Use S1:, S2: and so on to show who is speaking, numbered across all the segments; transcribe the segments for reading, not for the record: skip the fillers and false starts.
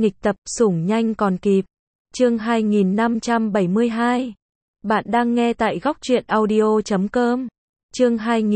S1: Nghịch tập, sủng nhanh còn kịp. Chương 2572. Bạn đang nghe tại góc truyện audio.com. Chương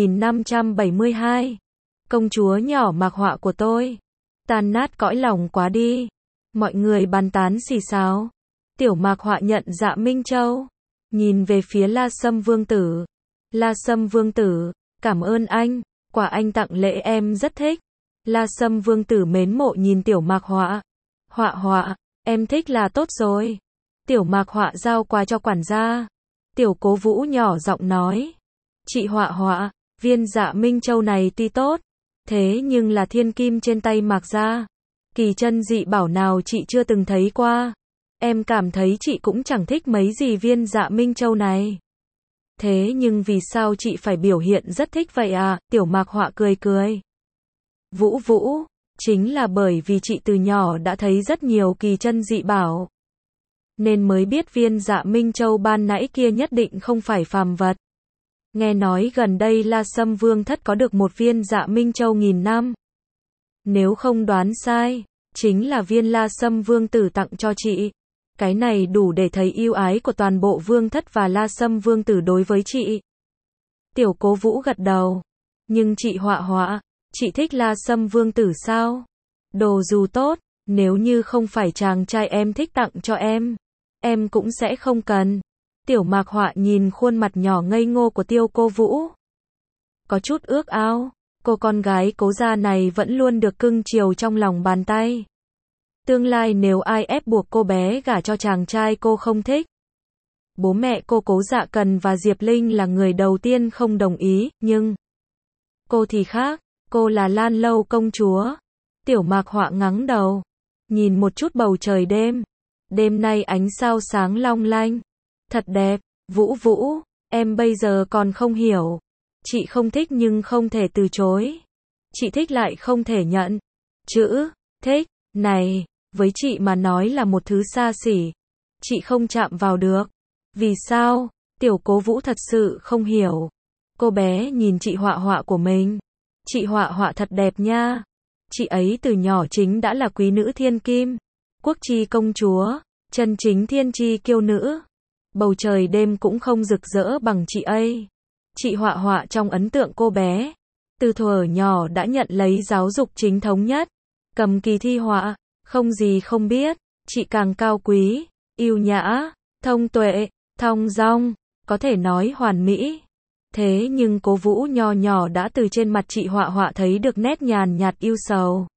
S1: 2572. Công chúa nhỏ Mạc Họa của tôi. Tan nát cõi lòng quá đi. Mọi người bàn tán xì xào. Tiểu Mạc Họa nhận Dạ Minh Châu. Nhìn về phía La Sâm Vương Tử. La Sâm Vương Tử, cảm ơn anh. Quả anh tặng lễ em rất thích. La Sâm Vương Tử mến mộ nhìn Tiểu Mạc Họa. Họa Họa, em thích là tốt rồi. Tiểu Mạc Họa giao quà cho quản gia. Tiểu Cố Vũ nhỏ giọng nói. Chị Họa Họa, viên Dạ Minh Châu này tuy tốt, thế nhưng là thiên kim trên tay Mạc gia. Kỳ chân dị bảo nào chị chưa từng thấy qua. Em cảm thấy chị cũng chẳng thích mấy gì viên Dạ Minh Châu này. Thế nhưng vì sao chị phải biểu hiện rất thích vậy à? Tiểu Mạc Họa cười cười. Vũ Vũ, chính là bởi vì chị từ nhỏ đã thấy rất nhiều kỳ chân dị bảo, nên mới biết viên Dạ Minh Châu ban nãy kia nhất định không phải phàm vật. Nghe nói gần đây La Sâm Vương thất có được một viên Dạ Minh Châu nghìn năm. Nếu không đoán sai, chính là viên La Sâm Vương Tử tặng cho chị. Cái này đủ để thấy yêu ái của toàn bộ Vương thất và La Sâm Vương Tử đối với chị. Tiểu Cố Vũ gật đầu. Nhưng chị Họa Họa, chị thích La Sâm Vương Tử sao? Đồ dù tốt, nếu như không phải chàng trai em thích tặng cho em cũng sẽ không cần. Tiểu Mạc Họa nhìn khuôn mặt nhỏ ngây ngô của Tiêu Cô Vũ. Có chút ước ao, cô con gái Cố gia này vẫn luôn được cưng chiều trong lòng bàn tay. Tương lai nếu ai ép buộc cô bé gả cho chàng trai cô không thích, bố mẹ cô Cố Dạ Cần và Diệp Linh là người đầu tiên không đồng ý, nhưng cô thì khác, cô là Lan Lâu công chúa. Tiểu Mạc Họa ngẩng đầu, nhìn một chút bầu trời đêm. Đêm nay ánh sao sáng long lanh, thật đẹp. Vũ Vũ, em bây giờ còn không hiểu. Chị không thích nhưng không thể từ chối. Chị thích lại không thể nhận. Chữ thích này với chị mà nói là một thứ xa xỉ. Chị không chạm vào được. Vì sao? Tiểu Cố Vũ thật sự không hiểu. Cô bé nhìn chị Họa Họa của mình. Chị Họa Họa thật đẹp nha. Chị ấy từ nhỏ chính đã là quý nữ thiên kim, quốc chi công chúa, chân chính thiên chi kiêu nữ. Bầu trời đêm cũng không rực rỡ bằng chị ấy. Chị Họa Họa trong ấn tượng cô bé, từ thuở nhỏ đã nhận lấy giáo dục chính thống nhất. Cầm kỳ thi họa, không gì không biết. Chị càng cao quý, yêu nhã, thông tuệ, thong dong, có thể nói hoàn mỹ. Thế nhưng Cố Vũ nho nhỏ đã từ trên mặt chị Họa Họa thấy được nét nhàn nhạt ưu sầu.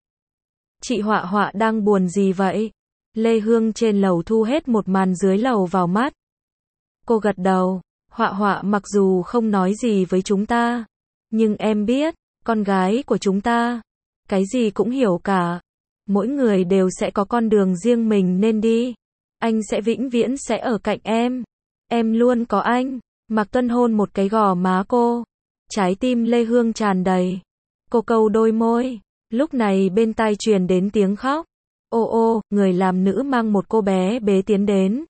S1: Chị Họa Họa đang buồn gì vậy? Lê Hương trên lầu thu hết một màn dưới lầu vào mắt. Cô gật đầu. Họa Họa mặc dù không nói gì với chúng ta, nhưng em biết, con gái của chúng ta, cái gì cũng hiểu cả. Mỗi người đều sẽ có con đường riêng mình nên đi. Anh sẽ vĩnh viễn sẽ ở cạnh em. Em luôn có anh. Mạc Tuân hôn một cái gò má cô. Trái tim Lê Hương tràn đầy. Cô câu đôi môi. Lúc này bên tai truyền đến tiếng khóc. Ô ô, người làm nữ mang một cô bé bế tiến đến.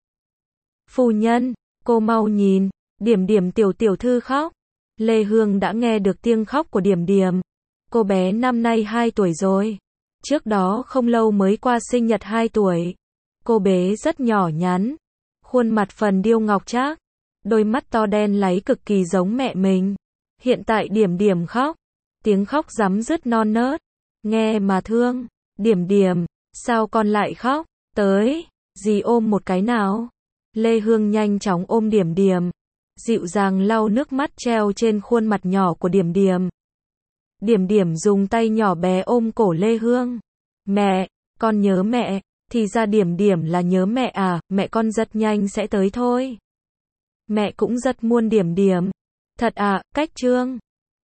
S1: Phu nhân, cô mau nhìn. Điểm Điểm tiểu tiểu thư khóc. Lê Hương đã nghe được tiếng khóc của Điểm Điểm. Cô bé năm nay 2 tuổi rồi. Trước đó không lâu mới qua sinh nhật 2 tuổi. Cô bé rất nhỏ nhắn. Khuôn mặt phần điêu ngọc trác. Đôi mắt to đen láy cực kỳ giống mẹ mình. Hiện tại Điểm Điểm khóc. Tiếng khóc rắm rứt non nớt. Nghe mà thương. Điểm Điểm, sao con lại khóc? Tới, dì ôm một cái nào. Lê Hương nhanh chóng ôm Điểm Điểm. Dịu dàng lau nước mắt treo trên khuôn mặt nhỏ của Điểm Điểm. Điểm Điểm dùng tay nhỏ bé ôm cổ Lê Hương. Mẹ, con nhớ mẹ. Thì ra Điểm Điểm là nhớ mẹ à? Mẹ con rất nhanh sẽ tới thôi. Mẹ cũng rất muôn Điểm Điểm. Thật à? Cách Trương.